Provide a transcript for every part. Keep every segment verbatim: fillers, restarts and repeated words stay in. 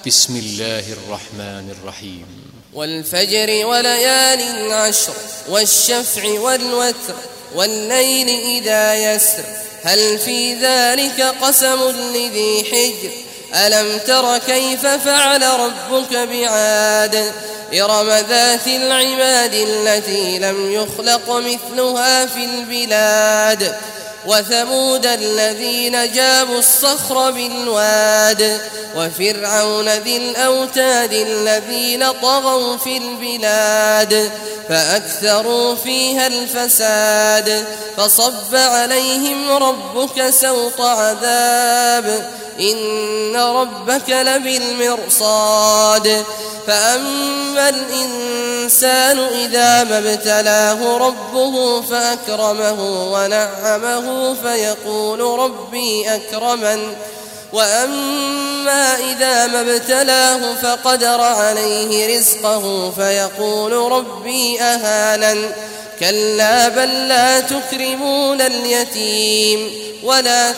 بسم الله الرحمن الرحيم والفجر وليال عشر والشفع والوتر والليل إذا يسر هل في ذلك قسم لذي حجر ألم تر كيف فعل ربك بعاد إرم ذات العماد التي لم يخلق مثلها في البلاد وثمود الذين جابوا الصخر بالواد وفرعون ذي الأوتاد الذين طغوا في البلاد فأكثروا فيها الفساد فصب عليهم ربك سوط عذاب إن ربك لبالمرصاد فأما الإنسان إذا ما ابتلاه ربه فأكرمه ونعمه فيقول ربي أكرمن وأما إذا ما ابتلاه فقدر عليه رزقه فيقول ربي أهانن كلا بل لا تكرمون اليتيم ولا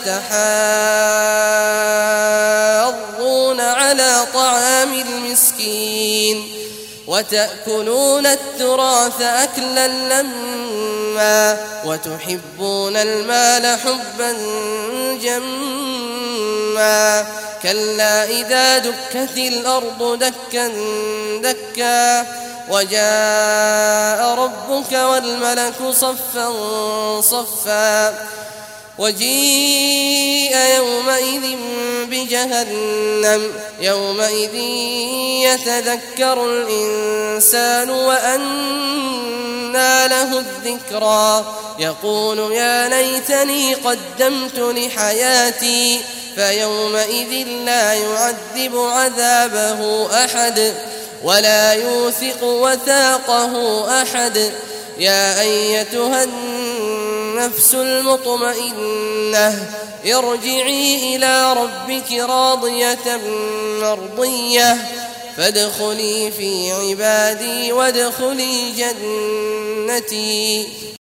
تحاضون على طعام المسكين وتأكلون التراث أكلا لما وتحبون المال حبا جما كلا إذا دكت الأرض دكا دكا وجاء ربك والملك صفا صفا وجيء يومئذ بجهنم يومئذ يتذكر الإنسان وأنى له الذكرى يقول يا ليتني قدمت لحياتي فيومئذ لا يعذب عذابه أحد ولا يوثق وثاقه أحد يا أيتها النفس المطمئنة ارجعي إلى ربك راضية مرضية فادخلي في عبادي وادخلي جنتي.